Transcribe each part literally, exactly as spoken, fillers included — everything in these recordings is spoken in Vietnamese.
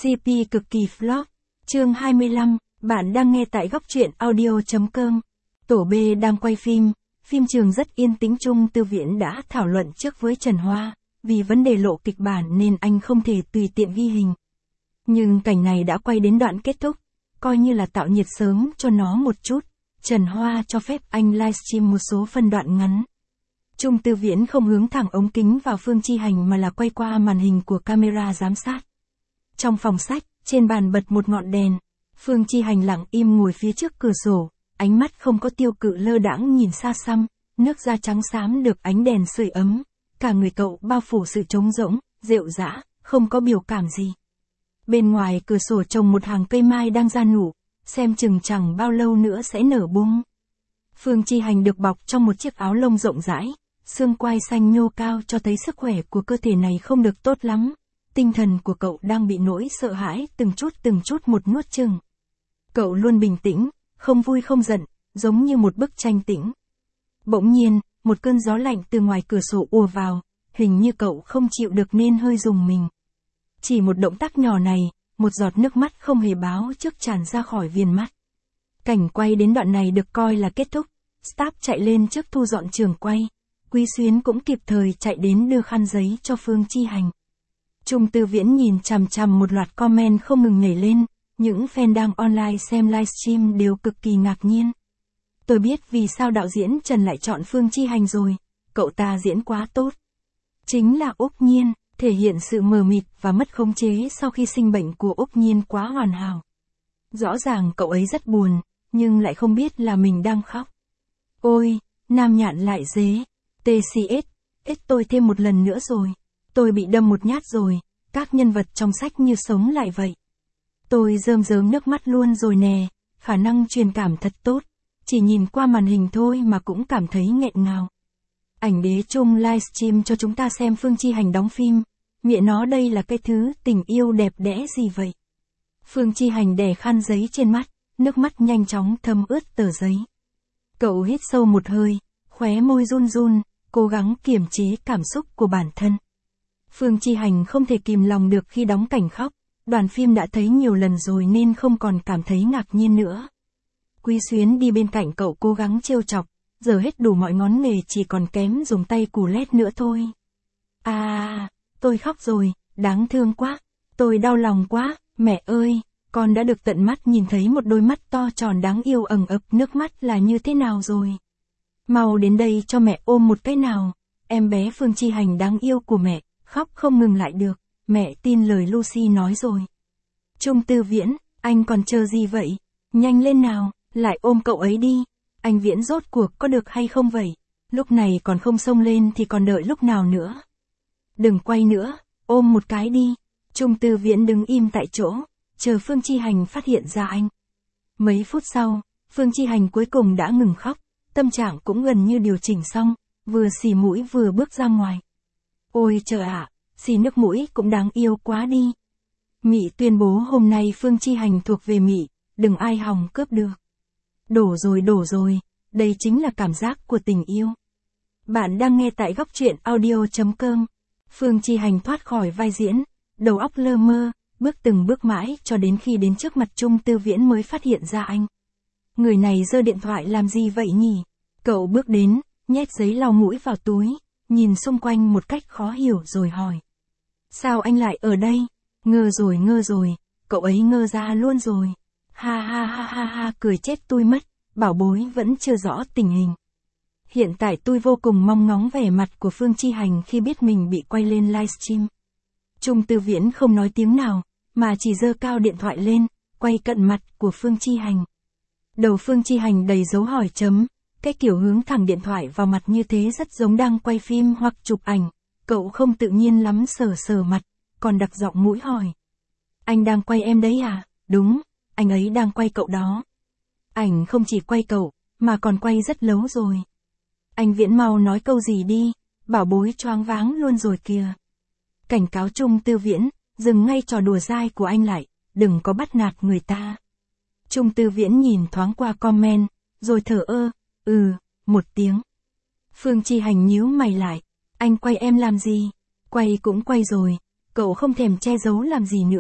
xê pê cực kỳ flop. Chương hai mươi lăm, bạn đang nghe tại góc truyện audio chấm com. Tổ B đang quay phim, phim trường rất yên tĩnh. Trung Tư Viễn đã thảo luận trước với Trần Hoa, vì vấn đề lộ kịch bản nên anh không thể tùy tiện ghi hình. Nhưng cảnh này đã quay đến đoạn kết thúc, coi như là tạo nhiệt sớm cho nó một chút. Trần Hoa cho phép anh livestream một số phân đoạn ngắn. Trung Tư Viễn không hướng thẳng ống kính vào Phương Chi Hành mà là quay qua màn hình của camera giám sát. Trong phòng sách, trên bàn bật một ngọn đèn. Phương Chi Hành lặng im ngồi phía trước cửa sổ, ánh mắt không có tiêu cự lơ đãng nhìn xa xăm, nước da trắng xám được ánh đèn sưởi ấm. Cả người cậu bao phủ sự trống rỗng, rệu rã, không có biểu cảm gì. Bên ngoài cửa sổ trồng một hàng cây mai đang ra nụ, xem chừng chẳng bao lâu nữa sẽ nở bung. Phương Chi Hành được bọc trong một chiếc áo lông rộng rãi, xương quai xanh nhô cao cho thấy sức khỏe của cơ thể này không được tốt lắm. Tinh thần của cậu đang bị nỗi sợ hãi từng chút từng chút một nuốt chửng. Cậu luôn bình tĩnh, không vui không giận, giống như một bức tranh tĩnh. Bỗng nhiên, một cơn gió lạnh từ ngoài cửa sổ ùa vào, hình như cậu không chịu được nên hơi rùng mình. Chỉ một động tác nhỏ này, một giọt nước mắt không hề báo trước tràn ra khỏi viền mắt. Cảnh quay đến đoạn này được coi là kết thúc, staff chạy lên trước thu dọn trường quay. Quý Xuyến cũng kịp thời chạy đến đưa khăn giấy cho Phương Chi Hành. Trung Tư Viễn nhìn chằm chằm một loạt comment không ngừng nhảy lên, những fan đang online xem livestream đều cực kỳ ngạc nhiên. Tôi biết vì sao đạo diễn Trần lại chọn Phương Chi Hành rồi, cậu ta diễn quá tốt. Chính là Úc Nhiên, thể hiện sự mờ mịt và mất khống chế sau khi sinh bệnh của Úc Nhiên quá hoàn hảo. Rõ ràng cậu ấy rất buồn, nhưng lại không biết là mình đang khóc. Ôi, Nam Nhạn lại dế, tê xê ét, ết tôi thêm một lần nữa rồi. Tôi bị đâm một nhát rồi, các nhân vật trong sách như sống lại vậy. Tôi rơm rớm nước mắt luôn rồi nè, khả năng truyền cảm thật tốt. Chỉ nhìn qua màn hình thôi mà cũng cảm thấy nghẹn ngào. Ảnh đế Trung livestream cho chúng ta xem Phương Chi Hành đóng phim. Mẹ nó đây là cái thứ tình yêu đẹp đẽ gì vậy? Phương Chi Hành đè khăn giấy trên mắt, nước mắt nhanh chóng thấm ướt tờ giấy. Cậu hít sâu một hơi, khóe môi run run, cố gắng kiềm chế cảm xúc của bản thân. Phương Chi Hành không thể kìm lòng được khi đóng cảnh khóc, đoàn phim đã thấy nhiều lần rồi nên không còn cảm thấy ngạc nhiên nữa. Quý Xuyến đi bên cạnh cậu cố gắng trêu chọc, giờ hết đủ mọi ngón nghề chỉ còn kém dùng tay cù lét nữa thôi. À, tôi khóc rồi, đáng thương quá, tôi đau lòng quá, mẹ ơi, con đã được tận mắt nhìn thấy một đôi mắt to tròn đáng yêu ẩn ực nước mắt là như thế nào rồi. Mau đến đây cho mẹ ôm một cái nào, em bé Phương Chi Hành đáng yêu của mẹ. Khóc không ngừng lại được, mẹ tin lời Lucy nói rồi. Trung Tư Viễn, anh còn chờ gì vậy? Nhanh lên nào, lại ôm cậu ấy đi. Anh Viễn rốt cuộc có được hay không vậy? Lúc này còn không xông lên thì còn đợi lúc nào nữa? Đừng quay nữa, ôm một cái đi. Trung Tư Viễn đứng im tại chỗ, chờ Phương Chi Hành phát hiện ra anh. Mấy phút sau, Phương Chi Hành cuối cùng đã ngừng khóc, tâm trạng cũng gần như điều chỉnh xong, vừa xì mũi vừa bước ra ngoài. Ôi trời ạ, xì nước mũi cũng đáng yêu quá đi. Mị tuyên bố hôm nay Phương Chi Hành thuộc về Mị, đừng ai hòng cướp được. Đổ rồi đổ rồi, đây chính là cảm giác của tình yêu. Bạn đang nghe tại góc truyện audio chấm com. Phương Chi Hành thoát khỏi vai diễn, đầu óc lơ mơ, bước từng bước mãi cho đến khi đến trước mặt Trung Tư Viễn mới phát hiện ra anh. Người này giơ điện thoại làm gì vậy nhỉ? Cậu bước đến, nhét giấy lau mũi vào túi. Nhìn xung quanh một cách khó hiểu rồi hỏi. Sao anh lại ở đây? Ngơ rồi ngơ rồi, cậu ấy ngơ ra luôn rồi. Ha ha ha ha ha cười chết tôi mất, bảo bối vẫn chưa rõ tình hình. Hiện tại tôi vô cùng mong ngóng vẻ mặt của Phương Chi Hành khi biết mình bị quay lên livestream. Trung Tư Viễn không nói tiếng nào, mà chỉ giơ cao điện thoại lên, quay cận mặt của Phương Chi Hành. Đầu Phương Chi Hành đầy dấu hỏi chấm. Cái kiểu hướng thẳng điện thoại vào mặt như thế rất giống đang quay phim hoặc chụp ảnh, cậu không tự nhiên lắm sờ sờ mặt, còn đặc giọng mũi hỏi. Anh đang quay em đấy à? Đúng, anh ấy đang quay cậu đó. Ảnh không chỉ quay cậu, mà còn quay rất lâu rồi. Anh Viễn mau nói câu gì đi, bảo bối choáng váng luôn rồi kìa. Cảnh cáo Trung Tư Viễn, dừng ngay trò đùa dai của anh lại, đừng có bắt nạt người ta. Trung Tư Viễn nhìn thoáng qua comment, rồi thở ơ. Ừ, một tiếng. Phương Chi Hành nhíu mày lại. Anh quay em làm gì? Quay cũng quay rồi, cậu không thèm che giấu làm gì nữa.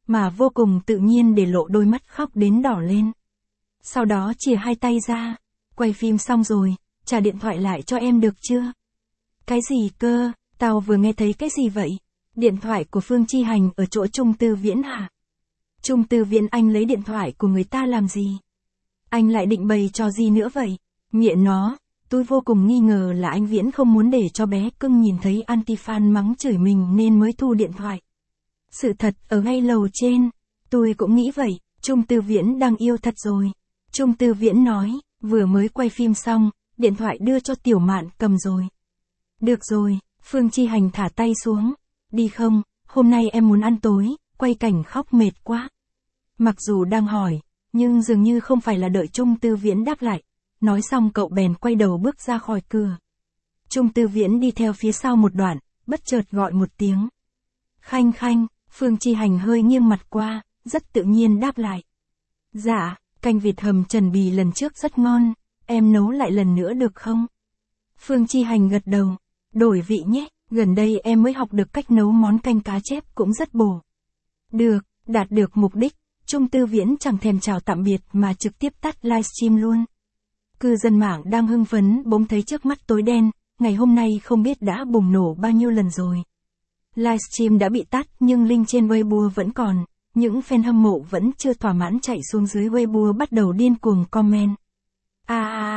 mà vô cùng tự nhiên để lộ đôi mắt khóc đến đỏ lên. Sau đó chìa hai tay ra, quay phim xong rồi, trả điện thoại lại cho em được chưa? Cái gì cơ, tao vừa nghe thấy cái gì vậy? Điện thoại của Phương Chi Hành ở chỗ Trung Tư Viễn hả? Trung Tư Viễn, anh lấy điện thoại của người ta làm gì? Anh lại định bày trò gì nữa vậy? Mẹ nó, tôi vô cùng nghi ngờ là anh Viễn không muốn để cho bé cưng nhìn thấy anti-fan mắng chửi mình nên mới thu điện thoại. Sự thật ở ngay lầu trên, tôi cũng nghĩ vậy, Trung Tư Viễn đang yêu thật rồi. Trung Tư Viễn nói, vừa mới quay phim xong, điện thoại đưa cho Tiểu Mạn cầm rồi. Được rồi, Phương Chi Hành thả tay xuống. Đi không, hôm nay em muốn ăn tối, quay cảnh khóc mệt quá. Mặc dù đang hỏi, nhưng dường như không phải là đợi Trung Tư Viễn đáp lại. Nói xong cậu bèn quay đầu bước ra khỏi cửa. Trung Tư Viễn đi theo phía sau một đoạn, bất chợt gọi một tiếng. Khanh Khanh, Phương Chi Hành hơi nghiêng mặt qua, rất tự nhiên đáp lại. Dạ, canh vịt hầm Trần Bì lần trước rất ngon, em nấu lại lần nữa được không? Phương Chi Hành gật đầu. Đổi vị nhé, gần đây em mới học được cách nấu món canh cá chép cũng rất bổ. Được, đạt được mục đích, Trung Tư Viễn chẳng thèm chào tạm biệt mà trực tiếp tắt livestream luôn. Cư dân mạng đang hưng phấn bỗng thấy trước mắt tối đen, ngày hôm nay không biết đã bùng nổ bao nhiêu lần rồi. Livestream đã bị tắt nhưng link trên Weibo vẫn còn, những fan hâm mộ vẫn chưa thỏa mãn chạy xuống dưới Weibo bắt đầu điên cuồng comment. À,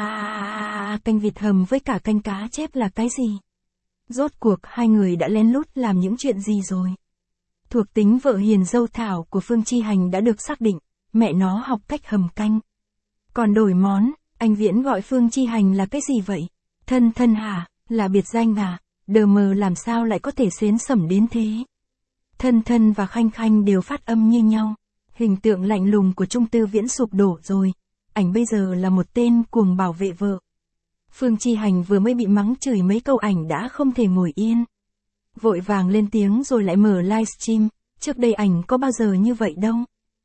à, à, canh vịt hầm với cả canh cá chép là cái gì? Rốt cuộc hai người đã lén lút làm những chuyện gì rồi? Thuộc tính vợ hiền dâu thảo của Phương Chi Hành đã được xác định, mẹ nó học cách hầm canh. Còn đổi món, anh Viễn gọi Phương Chi Hành là cái gì vậy? Thân thân hả, là biệt danh à? Đờ mờ làm sao lại có thể xến xẩm đến thế? Thân thân và Khanh Khanh đều phát âm như nhau. Hình tượng lạnh lùng của Trung Tư Viễn sụp đổ rồi. Ảnh bây giờ là một tên cuồng bảo vệ vợ. Phương Chi Hành vừa mới bị mắng chửi mấy câu ảnh đã không thể ngồi yên. Vội vàng lên tiếng rồi lại mở livestream, trước đây ảnh có bao giờ như vậy đâu.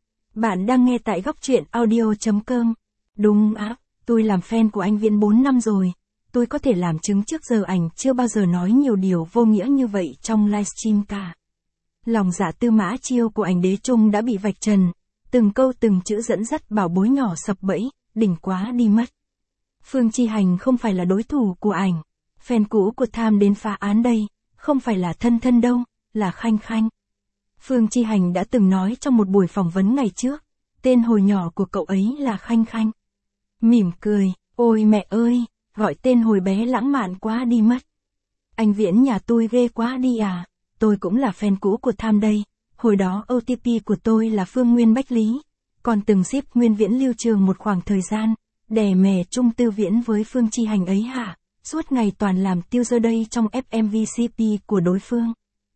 Bạn đang nghe tại góc truyện audio chấm com. Đúng á, tôi làm fan của anh Viễn bốn năm rồi. Tôi có thể làm chứng trước giờ ảnh chưa bao giờ nói nhiều điều vô nghĩa như vậy trong livestream cả. Lòng dạ Tư Mã Chiêu của ảnh Đế Trung đã bị vạch trần, từng câu từng chữ dẫn dắt bảo bối nhỏ sập bẫy, đỉnh quá đi mất. Phương Chi Hành không phải là đối thủ của ảnh. Fan cũ của Tham đến phá án đây, không phải là thân thân đâu, là Khanh Khanh. Phương Chi Hành đã từng nói trong một buổi phỏng vấn ngày trước, tên hồi nhỏ của cậu ấy là Khanh Khanh. Mỉm cười, ôi mẹ ơi, gọi tên hồi bé lãng mạn quá đi mất. Anh Viễn nhà tôi ghê quá đi à, tôi cũng là fan cũ của Tham đây, hồi đó ô tê pê của tôi là Phương Nguyên Bách Lý, còn từng ship Nguyên Viễn Lưu Trường một khoảng thời gian, đè mè Trung Tư Viễn với Phương Chi Hành ấy hả, suốt ngày toàn làm tiêu dơ đây trong ép em vê xê pê của đối phương.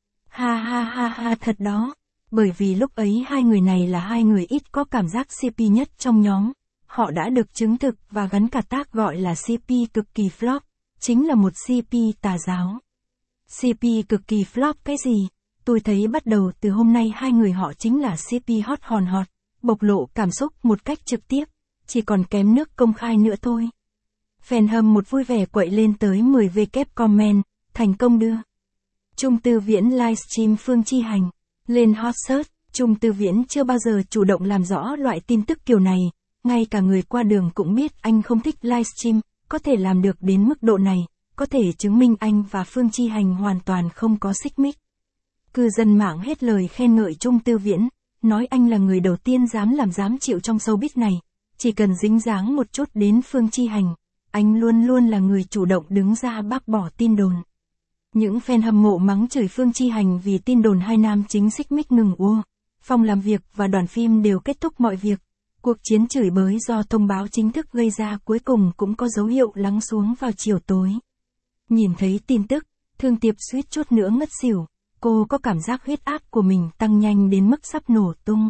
Ha ha ha ha thật đó, bởi vì lúc ấy hai người này là hai người ít có cảm giác xê pê nhất trong nhóm. Họ đã được chứng thực và gắn cả tag gọi là xê pê cực kỳ flop, chính là một xê pê tà giáo. xê pê cực kỳ flop cái gì? Tôi thấy bắt đầu từ hôm nay hai người họ chính là xê pê hot hòn hot, bộc lộ cảm xúc một cách trực tiếp, chỉ còn kém nước công khai nữa thôi. Fan hâm một vui vẻ quậy lên tới mười vê comment, thành công đưa. Trung Tư Viễn livestream Phương Chi Hành, lên hot search, Trung Tư Viễn chưa bao giờ chủ động làm rõ loại tin tức kiểu này. Ngay cả người qua đường cũng biết anh không thích livestream, có thể làm được đến mức độ này, có thể chứng minh anh và Phương Chi Hành hoàn toàn không có xích mích. Cư dân mạng hết lời khen ngợi Trung Tư Viễn, nói anh là người đầu tiên dám làm dám chịu trong showbiz này, chỉ cần dính dáng một chút đến Phương Chi Hành, anh luôn luôn là người chủ động đứng ra bác bỏ tin đồn. Những fan hâm mộ mắng chửi Phương Chi Hành vì tin đồn hai nam chính xích mích ngừng ua, phòng làm việc và đoàn phim đều kết thúc mọi việc. Cuộc chiến chửi bới do thông báo chính thức gây ra cuối cùng cũng có dấu hiệu lắng xuống vào chiều tối. Nhìn thấy tin tức, Thương Tiệp suýt chút nữa ngất xỉu, cô có cảm giác huyết áp của mình tăng nhanh đến mức sắp nổ tung.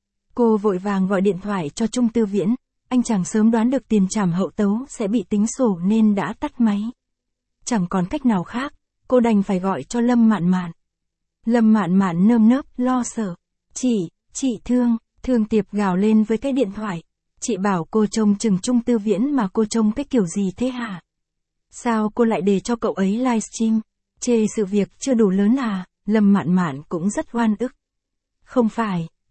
Cô vội vàng gọi điện thoại cho Trung Tư Viễn, anh chàng sớm đoán được tiền trảm hậu tấu sẽ bị tính sổ nên đã tắt máy. Chẳng còn cách nào khác, cô đành phải gọi cho Lâm Mạn Mạn. Lâm Mạn Mạn nơm nớp lo sợ, chị, chị Thương. Thương Tiệp gào lên với cái điện thoại. Chị bảo cô trông chừng Trung Tư Viễn mà cô trông cái kiểu gì thế hả? Sao cô lại để cho cậu ấy livestream? Chê sự việc chưa đủ lớn à? Lâm Mạn Mạn cũng rất oan ức. Không phải,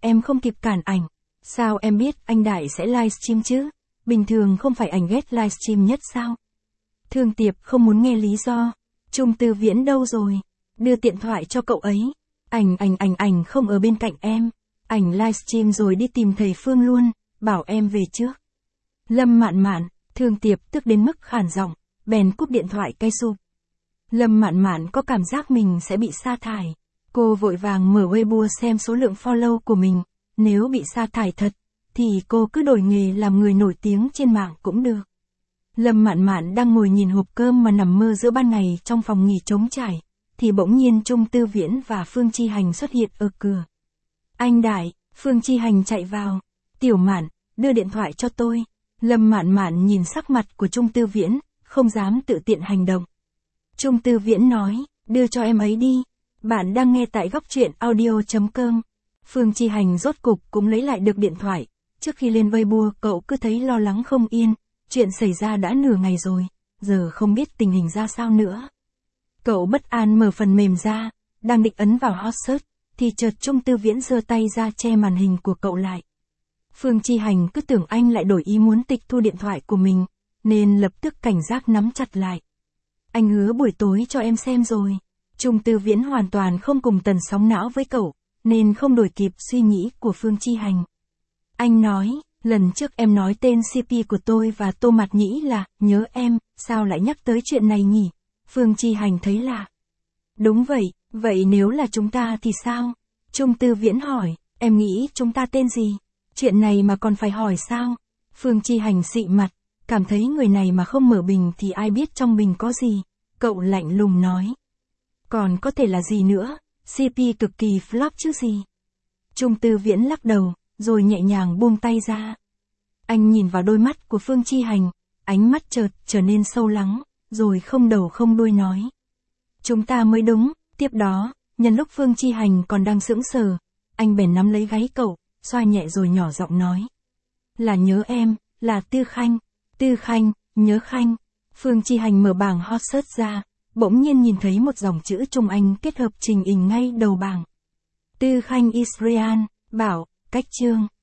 em không kịp cản ảnh. Sao em biết anh Đại sẽ livestream chứ? Bình thường không phải ảnh ghét livestream nhất sao? Thương Tiệp không muốn nghe lý do. Trung Tư Viễn đâu rồi? Đưa điện thoại cho cậu ấy. Ảnh ảnh ảnh ảnh không ở bên cạnh em. Ảnh livestream rồi đi tìm thầy Phương luôn, bảo em về trước. Lâm Mạn Mạn, Thương Tiệp tức đến mức khản giọng, bèn cúp điện thoại cay sụp. Lâm Mạn Mạn có cảm giác mình sẽ bị sa thải. Cô vội vàng mở Weibo xem số lượng follow của mình. Nếu bị sa thải thật, thì cô cứ đổi nghề làm người nổi tiếng trên mạng cũng được. Lâm Mạn Mạn đang ngồi nhìn hộp cơm mà nằm mơ giữa ban ngày trong phòng nghỉ trống trải, thì bỗng nhiên Trung Tư Viễn và Phương Chi Hành xuất hiện ở cửa. Anh Đại, Phương Chi Hành chạy vào. Tiểu Mạn, đưa điện thoại cho tôi. Lâm Mạn Mạn nhìn sắc mặt của Trung Tư Viễn, không dám tự tiện hành động. Trung Tư Viễn nói, đưa cho em ấy đi. Bạn đang nghe tại góc truyện audio.com. Phương Chi Hành rốt cục cũng lấy lại được điện thoại. Trước khi lên Weibo cậu cứ thấy lo lắng không yên. Chuyện xảy ra đã nửa ngày rồi, giờ không biết tình hình ra sao nữa. Cậu bất an mở phần mềm ra, đang định ấn vào hot search, thì chợt Trung Tư Viễn giơ tay ra che màn hình của cậu lại. Phương Chi Hành cứ tưởng anh lại đổi ý muốn tịch thu điện thoại của mình, nên lập tức cảnh giác nắm chặt lại. Anh hứa buổi tối cho em xem rồi. Trung Tư Viễn hoàn toàn không cùng tần sóng não với cậu, nên không đổi kịp suy nghĩ của Phương Chi Hành. Anh nói, lần trước em nói tên xê pê của tôi và Tô Mạt Nhĩ là, nhớ em, sao lại nhắc tới chuyện này nhỉ? Phương Chi Hành thấy lạ. Đúng vậy, vậy nếu là chúng ta thì sao? Trung Tư Viễn hỏi, em nghĩ chúng ta tên gì? Chuyện này mà còn phải hỏi sao? Phương Chi Hành xị mặt, cảm thấy người này mà không mở bình thì ai biết trong bình có gì? Cậu lạnh lùng nói. Còn có thể là gì nữa? xê pê cực kỳ flop chứ gì? Trung Tư Viễn lắc đầu, rồi nhẹ nhàng buông tay ra. Anh nhìn vào đôi mắt của Phương Chi Hành, ánh mắt chợt trở nên sâu lắng, rồi không đầu không đuôi nói. Chúng ta mới đúng. Tiếp đó, nhân lúc Phương Chi Hành còn đang sững sờ, anh bèn nắm lấy gáy cậu, xoa nhẹ rồi nhỏ giọng nói. Là nhớ em, là Tư Khanh. Tư Khanh, nhớ Khanh. Phương Chi Hành mở bảng hot search ra, bỗng nhiên nhìn thấy một dòng chữ Trung Anh kết hợp trình hình ngay đầu bảng. Tư Khanh Israel, bảo, cách chương.